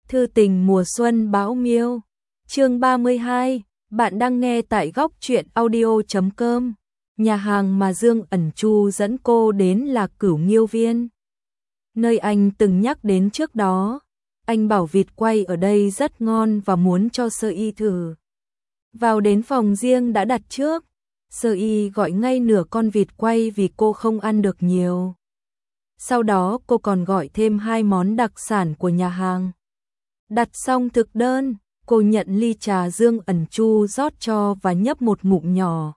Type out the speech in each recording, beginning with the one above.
Thư tình mùa xuân bão miêu. Chương 32, bạn đang nghe tại góc truyện audio.com. Nhà hàng mà Dương Ẩn Chu dẫn cô đến là Cửu Nghiêu Viên, nơi anh từng nhắc đến trước đó. Anh bảo vịt quay ở đây rất ngon và muốn cho Sơ Y thử. Vào đến phòng riêng đã đặt trước, Sơ Y gọi ngay nửa con vịt quay vì cô không ăn được nhiều. Sau đó cô còn gọi thêm 2 món đặc sản của nhà hàng. Đặt xong thực đơn, cô nhận ly trà Dương Ẩn Chu rót cho và nhấp một ngụm nhỏ.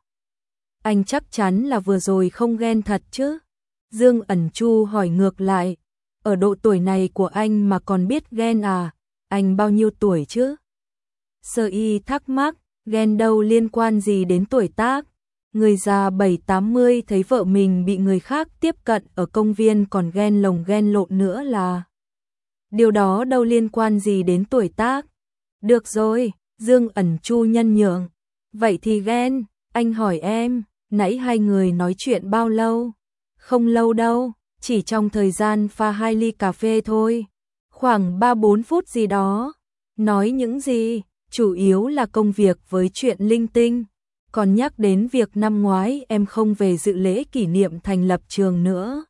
Anh chắc chắn là vừa rồi không ghen thật chứ? Dương Ẩn Chu hỏi ngược lại. Ở độ tuổi này của anh mà còn biết ghen à? Anh bao nhiêu tuổi chứ? Sơ Y thắc mắc, ghen đâu liên quan gì đến tuổi tác? Người già 7-80 thấy vợ mình bị người khác tiếp cận ở công viên còn ghen lồng ghen lộn nữa là... Điều đó đâu liên quan gì đến tuổi tác. Được rồi, Dương Ẩn Chu nhân nhượng. Vậy thì ghen, anh hỏi em, nãy hai người nói chuyện bao lâu? Không lâu đâu, chỉ trong thời gian pha 2 ly cà phê thôi. Khoảng 3-4 phút gì đó. Nói những gì? Chủ yếu là công việc với chuyện linh tinh. Còn nhắc đến việc năm ngoái em không về dự lễ kỷ niệm thành lập trường nữa.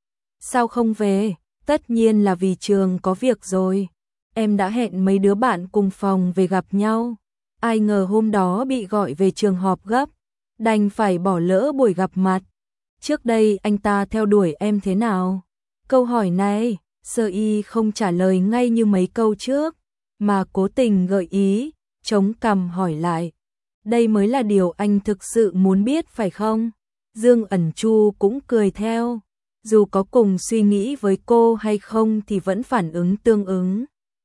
Sao không về? Tất nhiên là vì trường có việc rồi. Em đã hẹn mấy đứa bạn cùng phòng về gặp nhau. Ai ngờ hôm đó bị gọi về trường họp gấp, đành phải bỏ lỡ buổi gặp mặt. Trước đây anh ta theo đuổi em thế nào? Câu hỏi này, Sơ Y không trả lời ngay như mấy câu trước, mà cố tình gợi ý, chống cằm hỏi lại. Đây mới là điều anh thực sự muốn biết phải không? Dương Ẩn Chu cũng cười theo. Dù có cùng suy nghĩ với cô hay không thì vẫn phản ứng tương ứng.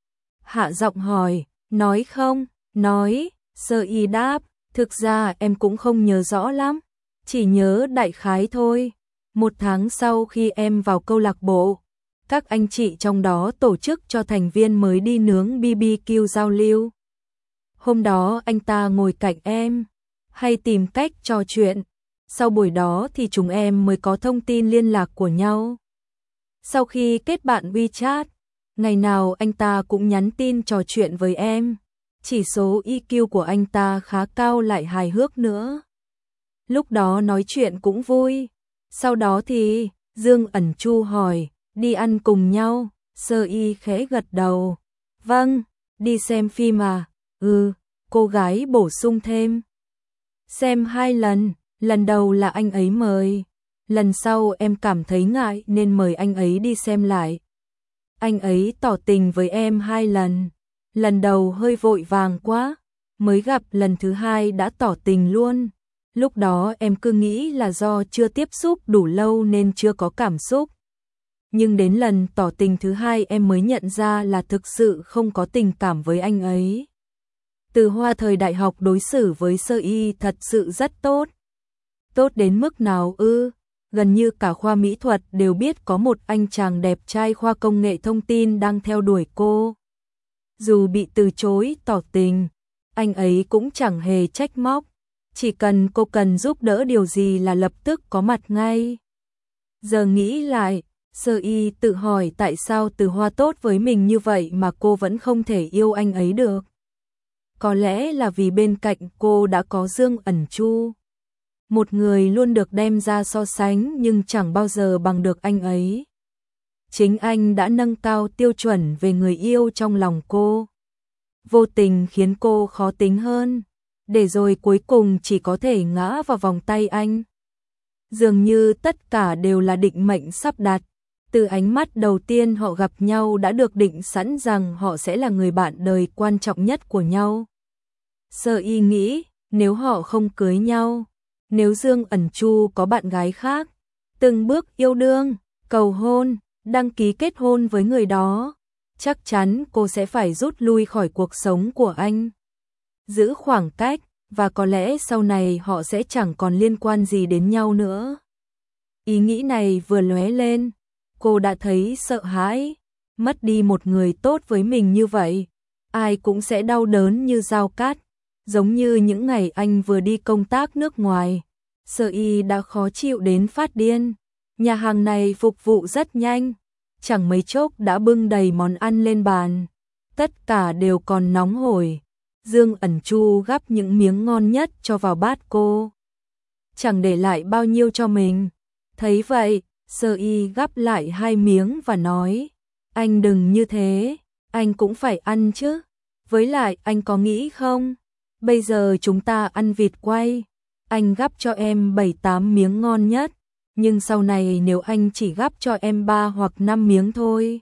Hạ giọng hỏi, nói không? Nói, Sơ Y đáp, thực ra em cũng không nhớ rõ lắm, chỉ nhớ đại khái thôi. 1 tháng sau khi em vào câu lạc bộ, các anh chị trong đó tổ chức cho thành viên mới đi nướng BBQ giao lưu. Hôm đó anh ta ngồi cạnh em, hay tìm cách trò chuyện. Sau buổi đó thì chúng em mới có thông tin liên lạc của nhau. Sau khi kết bạn WeChat, ngày nào anh ta cũng nhắn tin trò chuyện với em. Chỉ số EQ của anh ta khá cao lại hài hước nữa. Lúc đó nói chuyện cũng vui. Sau đó thì, Dương Ẩn Chu hỏi, đi ăn cùng nhau? Sơ Y khẽ gật đầu. Vâng, đi xem phim à? Ừ, cô gái bổ sung thêm. Xem 2 lần, lần đầu là anh ấy mời. Lần sau em cảm thấy ngại nên mời anh ấy đi xem lại. Anh ấy tỏ tình với em 2 lần. Lần đầu hơi vội vàng quá, mới gặp lần thứ 2 đã tỏ tình luôn. Lúc đó em cứ nghĩ là do chưa tiếp xúc đủ lâu nên chưa có cảm xúc. Nhưng đến lần tỏ tình thứ 2 em mới nhận ra là thực sự không có tình cảm với anh ấy. Từ Hoa thời đại học đối xử với Sơ Y thật sự rất tốt. Tốt đến mức nào ư? Gần như cả khoa mỹ thuật đều biết có một anh chàng đẹp trai khoa công nghệ thông tin đang theo đuổi cô. Dù bị từ chối tỏ tình, anh ấy cũng chẳng hề trách móc. Chỉ cần cô cần giúp đỡ điều gì là lập tức có mặt ngay. Giờ nghĩ lại, Sơ Y tự hỏi tại sao Từ Hoa tốt với mình như vậy mà cô vẫn không thể yêu anh ấy được. Có lẽ là vì bên cạnh cô đã có Dương Ẩn Chu. Một người luôn được đem ra so sánh nhưng chẳng bao giờ bằng được anh ấy. Chính anh đã nâng cao tiêu chuẩn về người yêu trong lòng cô. Vô tình khiến cô khó tính hơn, để rồi cuối cùng chỉ có thể ngã vào vòng tay anh. Dường như tất cả đều là định mệnh sắp đặt. Từ ánh mắt đầu tiên họ gặp nhau đã được định sẵn rằng họ sẽ là người bạn đời quan trọng nhất của nhau. Sơ Y nghĩ, nếu họ không cưới nhau, nếu Dương Ẩn Chu có bạn gái khác, từng bước yêu đương, cầu hôn, đăng ký kết hôn với người đó, chắc chắn cô sẽ phải rút lui khỏi cuộc sống của anh. Giữ khoảng cách, và có lẽ sau này họ sẽ chẳng còn liên quan gì đến nhau nữa. Ý nghĩ này vừa lóe lên, cô đã thấy sợ hãi. Mất đi một người tốt với mình như vậy, ai cũng sẽ đau đớn như dao cắt. Giống như những ngày anh vừa đi công tác nước ngoài, Sơ Y đã khó chịu đến phát điên. Nhà hàng này phục vụ rất nhanh, chẳng mấy chốc đã bưng đầy món ăn lên bàn. tất cả đều còn nóng hổi. Dương Ẩn Chu gắp những miếng ngon nhất cho vào bát cô, chẳng để lại bao nhiêu cho mình. Thấy vậy, Sơ Y gắp lại 2 miếng và nói, anh đừng như thế, anh cũng phải ăn chứ. Với lại anh có nghĩ không, bây giờ chúng ta ăn vịt quay, anh gắp cho em 7-8 miếng ngon nhất, nhưng sau này nếu anh chỉ gắp cho em 3 hoặc 5 miếng thôi,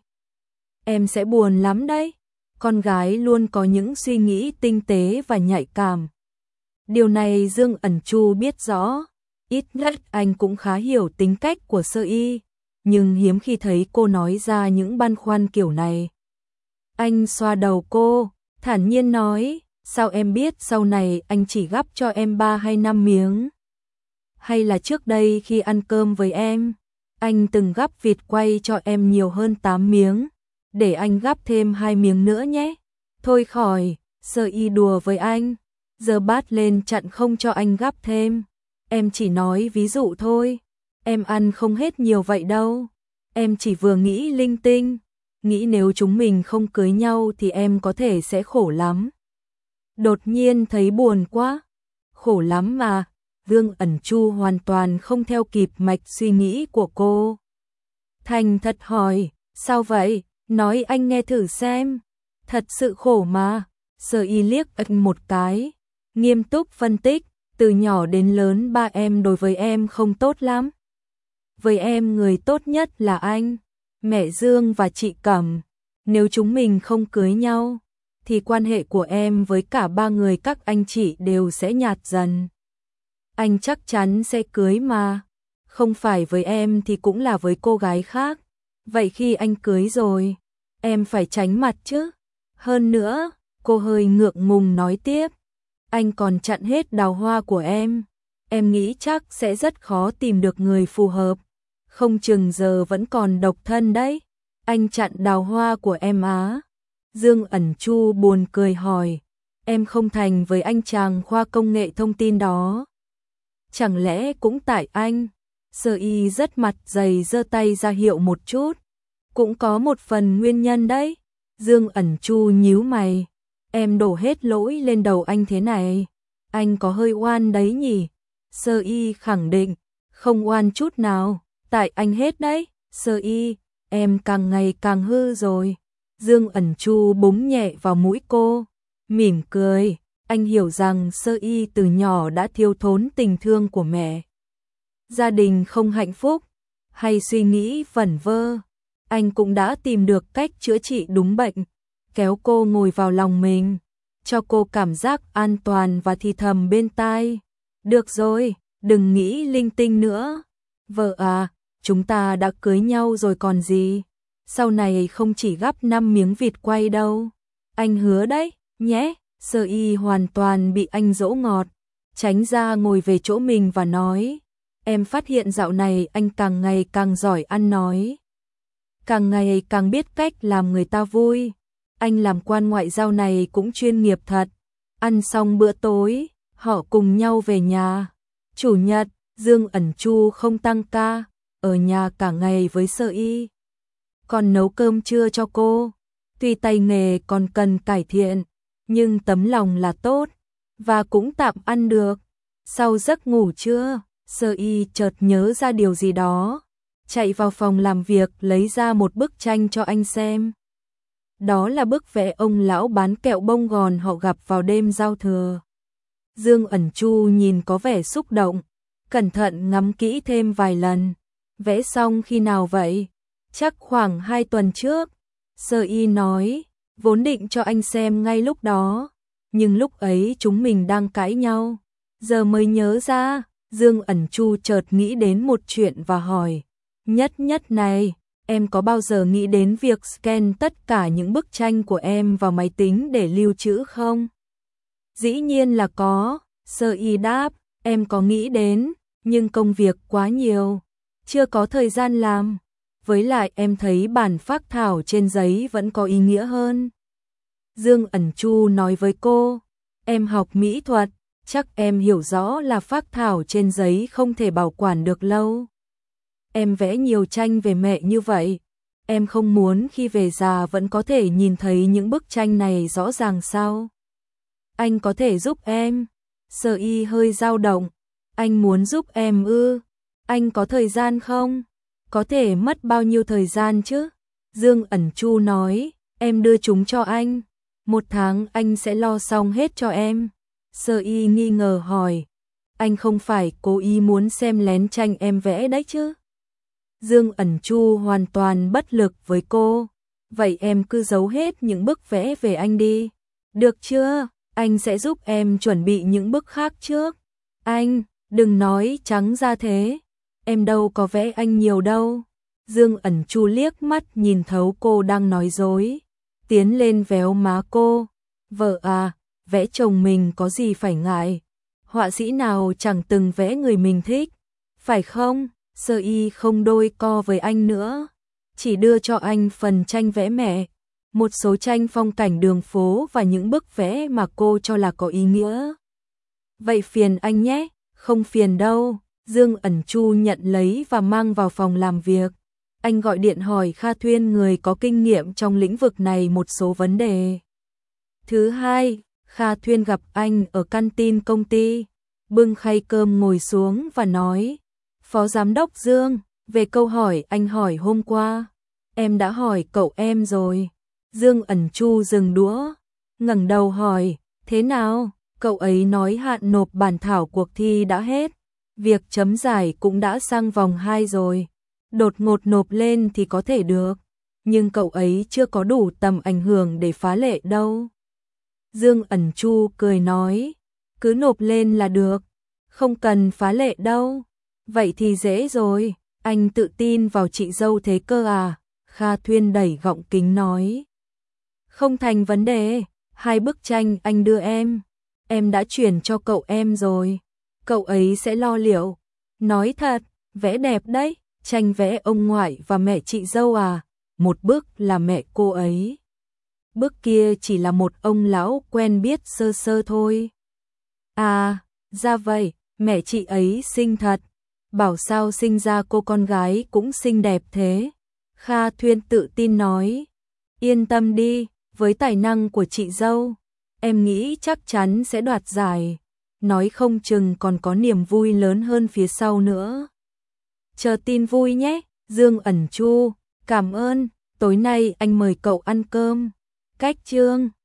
em sẽ buồn lắm đấy. Con gái luôn có những suy nghĩ tinh tế và nhạy cảm. Điều này Dương Ẩn Chu biết rõ, ít nhất anh cũng khá hiểu tính cách của Sơ Y, nhưng hiếm khi thấy cô nói ra những băn khoăn kiểu này. Anh xoa đầu cô, thản nhiên nói, sao em biết sau này anh chỉ gắp cho em 3 hay 5 miếng? Hay là trước đây khi ăn cơm với em, anh từng gắp vịt quay cho em nhiều hơn 8 miếng, để anh gắp thêm 2 miếng nữa nhé. Thôi khỏi, Sơ Y đùa với anh, giơ bát lên chặn không cho anh gắp thêm. Em chỉ nói ví dụ thôi, em ăn không hết nhiều vậy đâu. Em chỉ vừa nghĩ linh tinh, nghĩ nếu chúng mình không cưới nhau thì em có thể sẽ khổ lắm. Đột nhiên thấy buồn quá. Khổ lắm mà. Dương Ẩn Chu hoàn toàn không theo kịp mạch suy nghĩ của cô. Thành thật hỏi, sao vậy? Nói anh nghe thử xem. Thật sự khổ mà. Sơ Y liếc anh một cái, nghiêm túc phân tích, từ nhỏ đến lớn ba em đối với em không tốt lắm. Với em người tốt nhất là anh, mẹ Dương và chị Cẩm. Nếu chúng mình không cưới nhau, thì quan hệ của em với cả 3 người các anh chị đều sẽ nhạt dần. Anh chắc chắn sẽ cưới mà, không phải với em thì cũng là với cô gái khác. Vậy khi anh cưới rồi, em phải tránh mặt chứ. Hơn nữa, cô hơi ngượng ngùng nói tiếp, anh còn chặn hết đào hoa của em nghĩ chắc sẽ rất khó tìm được người phù hợp. Không chừng giờ vẫn còn độc thân đấy. Anh chặn đào hoa của em á? Dương Ẩn Chu buồn cười hỏi, em không thành với anh chàng khoa công nghệ thông tin đó. Chẳng lẽ cũng tại anh? Sơ Y rất mặt dày giơ tay ra hiệu một chút. Cũng có một phần nguyên nhân đấy. Dương Ẩn Chu nhíu mày, em đổ hết lỗi lên đầu anh thế này, anh có hơi oan đấy nhỉ? Sơ Y khẳng định, không oan chút nào, tại anh hết đấy. Sơ Y, em càng ngày càng hư rồi. Dương Ẩn Chu búng nhẹ vào mũi cô, mỉm cười, anh hiểu rằng Sơ Y từ nhỏ đã thiếu thốn tình thương của mẹ. Gia đình không hạnh phúc, hay suy nghĩ vẩn vơ, anh cũng đã tìm được cách chữa trị đúng bệnh, kéo cô ngồi vào lòng mình, cho cô cảm giác an toàn và thì thầm bên tai. Được rồi, đừng nghĩ linh tinh nữa. Vợ à, chúng ta đã cưới nhau rồi còn gì. Sau này không chỉ gắp 5 miếng vịt quay đâu. Anh hứa đấy, nhé. Sơ Y hoàn toàn bị anh dỗ ngọt, tránh ra ngồi về chỗ mình và nói, em phát hiện dạo này anh càng ngày càng giỏi ăn nói. Càng ngày càng biết cách làm người ta vui. Anh làm quan ngoại giao này cũng chuyên nghiệp thật. Ăn xong bữa tối, họ cùng nhau về nhà. Chủ nhật, Dương Ẩn Chu không tăng ca, ở nhà cả ngày với Sơ Y. Còn nấu cơm trưa cho cô. Tuy tay nghề còn cần cải thiện, nhưng tấm lòng là tốt, và cũng tạm ăn được. Sau giấc ngủ trưa, Sơ Y chợt nhớ ra điều gì đó, chạy vào phòng làm việc lấy ra một bức tranh cho anh xem. Đó là bức vẽ ông lão bán kẹo bông gòn họ gặp vào đêm giao thừa. Dương Ẩn Chu nhìn có vẻ xúc động, cẩn thận ngắm kỹ thêm vài lần. Vẽ xong khi nào vậy? Chắc khoảng 2 tuần trước. Sơ Y nói, vốn định cho anh xem ngay lúc đó, nhưng lúc ấy chúng mình đang cãi nhau. Giờ mới nhớ ra. Dương Ẩn Chu chợt nghĩ đến một chuyện và hỏi, Nhất này, em có bao giờ nghĩ đến việc scan tất cả những bức tranh của em vào máy tính để lưu trữ không? Dĩ nhiên là có. Sơ Y đáp, em có nghĩ đến, nhưng công việc quá nhiều, chưa có thời gian làm. Với lại em thấy bản phác thảo trên giấy vẫn có ý nghĩa hơn. Dương Ẩn Chu nói với cô, em học mỹ thuật, chắc em hiểu rõ là phác thảo trên giấy không thể bảo quản được lâu. Em vẽ nhiều tranh về mẹ như vậy, em không muốn khi về già vẫn có thể nhìn thấy những bức tranh này rõ ràng sao? Anh có thể giúp em. Sở Y hơi dao động. Anh muốn giúp em ư? Anh có thời gian không? Có thể mất bao nhiêu thời gian chứ? Dương Ẩn Chu nói, em đưa chúng cho anh. 1 tháng anh sẽ lo xong hết cho em. Sở Y nghi ngờ hỏi, anh không phải cố ý muốn xem lén tranh em vẽ đấy chứ? Dương Ẩn Chu hoàn toàn bất lực với cô. Vậy em cứ giấu hết những bức vẽ về anh đi. Được chưa? Anh sẽ giúp em chuẩn bị những bức khác trước. Anh, đừng nói trắng ra thế. Em đâu có vẽ anh nhiều đâu. Dương Ẩn Chu liếc mắt nhìn thấu cô đang nói dối. Tiến lên véo má cô. Vợ à, vẽ chồng mình có gì phải ngại. Họa sĩ nào chẳng từng vẽ người mình thích. Phải không? Sở Y không đôi co với anh nữa. Chỉ đưa cho anh phần tranh vẽ mẹ. Một số tranh phong cảnh đường phố và những bức vẽ mà cô cho là có ý nghĩa. Vậy phiền anh nhé. Không phiền đâu. Dương Ẩn Chu nhận lấy và mang vào phòng làm việc. Anh gọi điện hỏi Kha Thuyên, người có kinh nghiệm trong lĩnh vực này, một số vấn đề. Thứ hai, Kha Thuyên gặp anh ở canteen công ty, bưng khay cơm ngồi xuống và nói, Phó Giám đốc Dương, về câu hỏi anh hỏi hôm qua, em đã hỏi cậu em rồi. Dương Ẩn Chu dừng đũa, ngẩng đầu hỏi, thế nào? Cậu ấy nói hạn nộp bản thảo cuộc thi đã hết, việc chấm giải cũng đã sang vòng 2 rồi. Đột ngột nộp lên thì có thể được, nhưng cậu ấy chưa có đủ tầm ảnh hưởng để phá lệ đâu. Dương Ẩn Chu cười nói, cứ nộp lên là được, không cần phá lệ đâu. Vậy thì dễ rồi, anh tự tin vào chị dâu thế cơ à? Kha Thuyên đẩy gọng kính nói. Không thành vấn đề, 2 bức tranh anh đưa em đã chuyển cho cậu em rồi, cậu ấy sẽ lo liệu. Nói thật, vẽ đẹp đấy, tranh vẽ ông ngoại và mẹ chị dâu à? Một bức là mẹ cô ấy, bức kia chỉ là một ông lão quen biết sơ sơ thôi. À, ra vậy, mẹ chị ấy xinh thật, bảo sao sinh ra cô con gái cũng xinh đẹp thế. Kha Thuyên tự tin nói, yên tâm đi, với tài năng của chị dâu, em nghĩ chắc chắn sẽ đoạt giải, nói không chừng còn có niềm vui lớn hơn phía sau nữa. Chờ tin vui nhé. Dương Ẩn Chu, cảm ơn, tối nay anh mời cậu ăn cơm. Cách chương